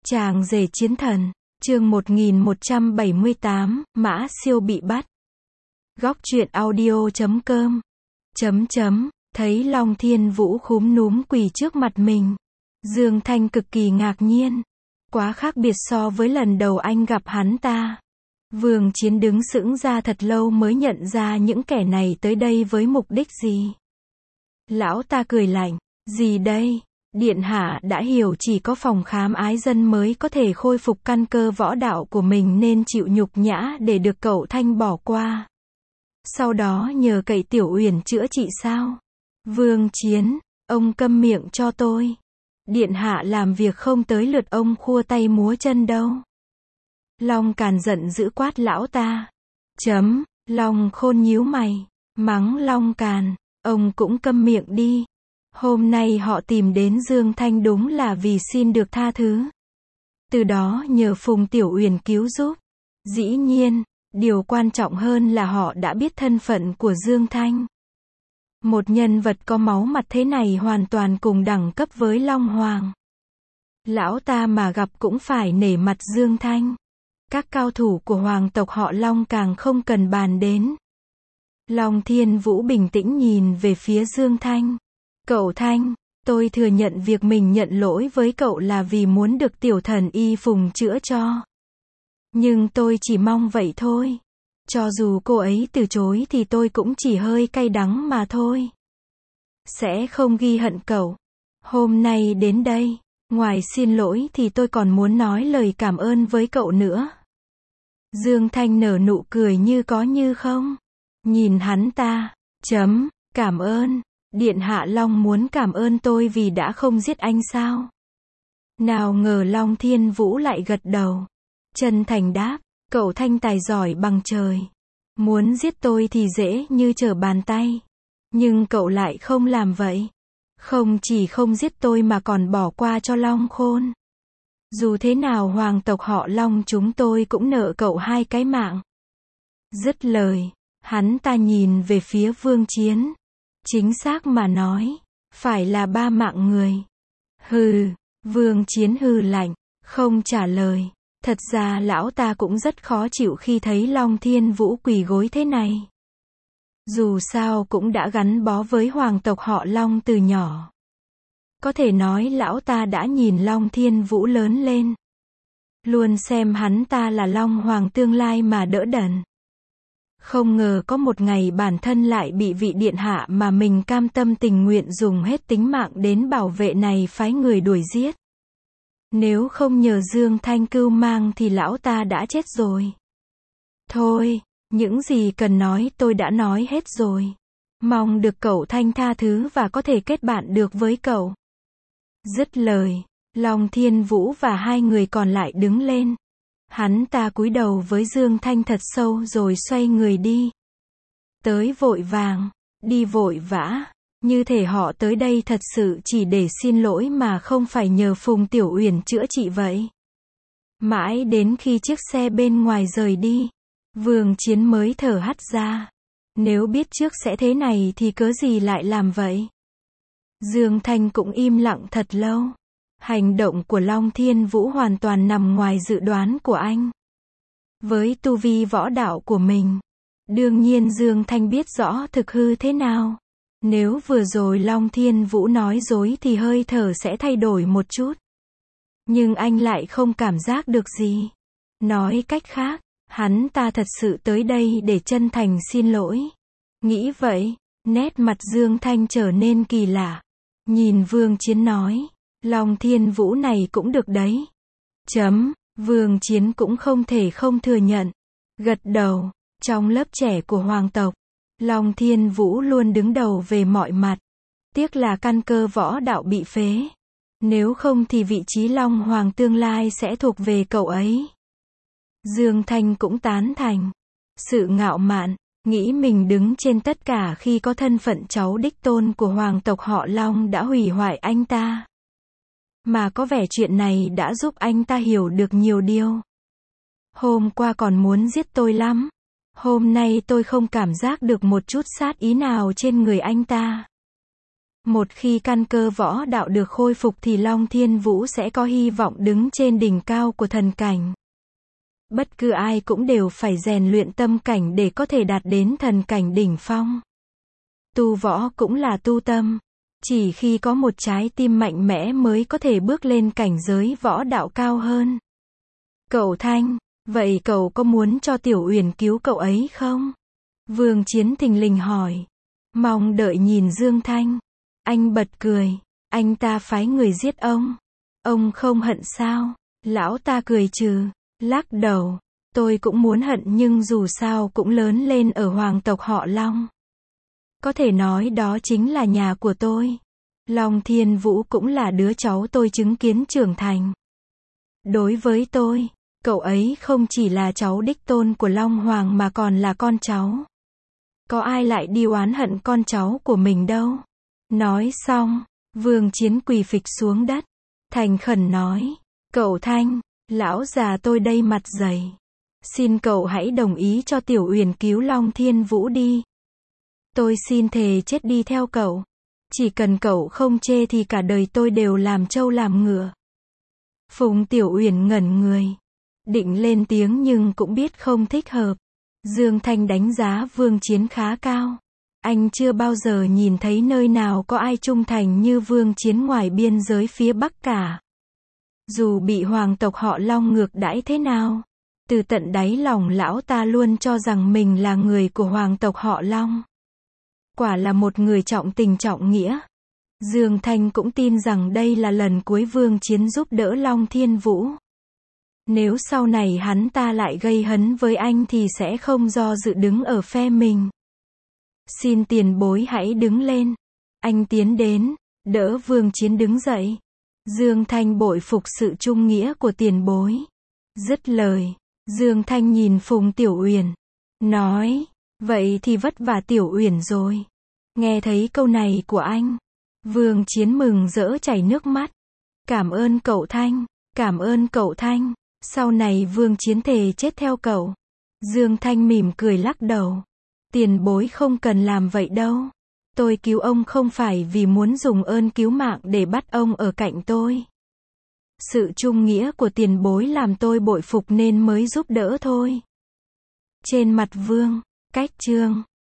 Chàng rể chiến thần, chương 1178, Mã Siêu bị bắt. Góc truyện audio.com. Thấy Long Thiên Vũ khúm núm quỳ trước mặt mình. Dương Thanh cực kỳ ngạc nhiên. Quá khác biệt so với lần đầu anh gặp hắn ta. Vương Chiến đứng sững ra thật lâu mới nhận ra những kẻ này tới đây với mục đích gì. Lão ta cười lạnh, gì đây? Điện hạ đã hiểu chỉ có phòng khám ái dân mới có thể khôi phục căn cơ võ đạo của mình nên chịu nhục nhã để được cậu Thanh bỏ qua. Sau đó nhờ cậy Tiểu Uyển chữa trị sao? Vương Chiến, ông câm miệng cho tôi. Điện hạ làm việc không tới lượt ông khua tay múa chân đâu. Long Càn giận dữ quát lão ta. Long Khôn nhíu mày, mắng Long Càn, ông cũng câm miệng đi. Hôm nay họ tìm đến Dương Thanh đúng là vì xin được tha thứ. Từ đó nhờ Phùng Tiểu Uyển cứu giúp. Dĩ nhiên, điều quan trọng hơn là họ đã biết thân phận của Dương Thanh. Một nhân vật có máu mặt thế này hoàn toàn cùng đẳng cấp với Long Hoàng. Lão ta mà gặp cũng phải nể mặt Dương Thanh. Các cao thủ của hoàng tộc họ Long càng không cần bàn đến. Long Thiên Vũ bình tĩnh nhìn về phía Dương Thanh. Cậu Thanh, tôi thừa nhận việc mình nhận lỗi với cậu là vì muốn được tiểu thần y Phùng chữa cho. Nhưng tôi chỉ mong vậy thôi. Cho dù cô ấy từ chối thì tôi cũng chỉ hơi cay đắng mà thôi. Sẽ không ghi hận cậu. Hôm nay đến đây, ngoài xin lỗi thì tôi còn muốn nói lời cảm ơn với cậu nữa. Dương Thanh nở nụ cười như có như không. Nhìn hắn ta. Cảm ơn. Điện hạ Long muốn cảm ơn tôi vì đã không giết anh sao? Nào ngờ Long Thiên Vũ lại gật đầu. Chân thành đáp, cậu Thanh tài giỏi bằng trời. Muốn giết tôi thì dễ như trở bàn tay. Nhưng cậu lại không làm vậy. Không chỉ không giết tôi mà còn bỏ qua cho Long Khôn. Dù thế nào hoàng tộc họ Long chúng tôi cũng nợ cậu 2 cái mạng. Dứt lời, hắn ta nhìn về phía Vương Chiến. Chính xác mà nói, phải là 3 mạng người. Hừ, Vương Chiến hừ lạnh, không trả lời. Thật ra lão ta cũng rất khó chịu khi thấy Long Thiên Vũ quỳ gối thế này. Dù sao cũng đã gắn bó với hoàng tộc họ Long từ nhỏ. Có thể nói lão ta đã nhìn Long Thiên Vũ lớn lên. Luôn xem hắn ta là Long Hoàng tương lai mà đỡ đần. Không ngờ có một ngày bản thân lại bị vị điện hạ mà mình cam tâm tình nguyện dùng hết tính mạng đến bảo vệ này phái người đuổi giết. Nếu không nhờ Dương Thanh cưu mang thì lão ta đã chết rồi. Thôi, những gì cần nói tôi đã nói hết rồi. Mong được cậu Thanh tha thứ và có thể kết bạn được với cậu. Dứt lời, Long Thiên Vũ và 2 người còn lại đứng lên. Hắn ta cúi đầu với Dương Thanh thật sâu rồi xoay người đi. Tới vội vàng, đi vội vã. Như thể họ tới đây thật sự chỉ để xin lỗi mà không phải nhờ Phùng Tiểu Uyển chữa trị vậy. Mãi đến khi chiếc xe bên ngoài rời đi, Vương Chiến mới thở hắt ra. Nếu biết trước sẽ thế này thì cớ gì lại làm vậy? Dương Thanh cũng im lặng thật lâu. Hành động của Long Thiên Vũ hoàn toàn nằm ngoài dự đoán của anh. Với tu vi võ đạo của mình, đương nhiên Dương Thanh biết rõ thực hư thế nào. Nếu vừa rồi Long Thiên Vũ nói dối thì hơi thở sẽ thay đổi một chút. Nhưng anh lại không cảm giác được gì. Nói cách khác, hắn ta thật sự tới đây để chân thành xin lỗi. Nghĩ vậy, nét mặt Dương Thanh trở nên kỳ lạ. Nhìn Vương Chiến nói, Long Thiên Vũ này cũng được đấy. Vương Chiến cũng không thể không thừa nhận. Gật đầu, trong lớp trẻ của hoàng tộc, Long Thiên Vũ luôn đứng đầu về mọi mặt. Tiếc là căn cơ võ đạo bị phế. Nếu không thì vị trí Long Hoàng tương lai sẽ thuộc về cậu ấy. Dương Thanh cũng tán thành. Sự ngạo mạn, nghĩ mình đứng trên tất cả khi có thân phận cháu đích tôn của hoàng tộc họ Long đã hủy hoại anh ta. Mà có vẻ chuyện này đã giúp anh ta hiểu được nhiều điều. Hôm qua còn muốn giết tôi lắm. Hôm nay tôi không cảm giác được một chút sát ý nào trên người anh ta. Một khi căn cơ võ đạo được khôi phục thì Long Thiên Vũ sẽ có hy vọng đứng trên đỉnh cao của thần cảnh. Bất cứ ai cũng đều phải rèn luyện tâm cảnh để có thể đạt đến thần cảnh đỉnh phong. Tu võ cũng là tu tâm. Chỉ khi có một trái tim mạnh mẽ mới có thể bước lên cảnh giới võ đạo cao hơn. Cậu Thanh, vậy cậu có muốn cho Tiểu Uyển cứu cậu ấy không? Vương Chiến thình lình hỏi. Mong đợi nhìn Dương Thanh. Anh bật cười. Anh ta phái người giết ông. Ông không hận sao? Lão ta cười trừ. Lắc đầu. Tôi cũng muốn hận nhưng dù sao cũng lớn lên ở hoàng tộc họ Long. Có thể nói đó chính là nhà của tôi. Long Thiên Vũ cũng là đứa cháu tôi chứng kiến trưởng thành. Đối với tôi, cậu ấy không chỉ là cháu đích tôn của Long Hoàng mà còn là con cháu. Có ai lại đi oán hận con cháu của mình đâu. Nói xong, Vương Chiến quỳ phịch xuống đất. Thành khẩn nói, cậu Thanh, lão già tôi đây mặt dày. Xin cậu hãy đồng ý cho Tiểu Uyển cứu Long Thiên Vũ đi. Tôi xin thề chết đi theo cậu. Chỉ cần cậu không chê thì cả đời tôi đều làm trâu làm ngựa. Phùng Tiểu Uyển ngẩn người. Định lên tiếng nhưng cũng biết không thích hợp. Dương Thanh đánh giá Vương Chiến khá cao. Anh chưa bao giờ nhìn thấy nơi nào có ai trung thành như Vương Chiến ngoài biên giới phía Bắc cả. Dù bị hoàng tộc họ Long ngược đãi thế nào, từ tận đáy lòng lão ta luôn cho rằng mình là người của hoàng tộc họ Long. Quả là một người trọng tình trọng nghĩa. Dương Thanh cũng tin rằng đây là lần cuối Vương Chiến giúp đỡ Long Thiên Vũ. Nếu sau này hắn ta lại gây hấn với anh thì sẽ không do dự đứng ở phe mình. Xin tiền bối hãy đứng lên. Anh tiến đến, đỡ Vương Chiến đứng dậy. Dương Thanh bội phục sự trung nghĩa của tiền bối. Dứt lời, Dương Thanh nhìn Phùng Tiểu Uyển, nói, vậy thì vất vả Tiểu Uyển rồi. Nghe thấy câu này của anh, Vương Chiến mừng rỡ chảy nước mắt. Cảm ơn cậu Thanh, cảm ơn cậu Thanh. Sau này Vương Chiến thề chết theo cậu. Dương Thanh mỉm cười lắc đầu. Tiền bối không cần làm vậy đâu. Tôi cứu ông không phải vì muốn dùng ơn cứu mạng để bắt ông ở cạnh tôi. Sự trung nghĩa của tiền bối làm tôi bội phục nên mới giúp đỡ thôi. Trên mặt Vương, Cách Trương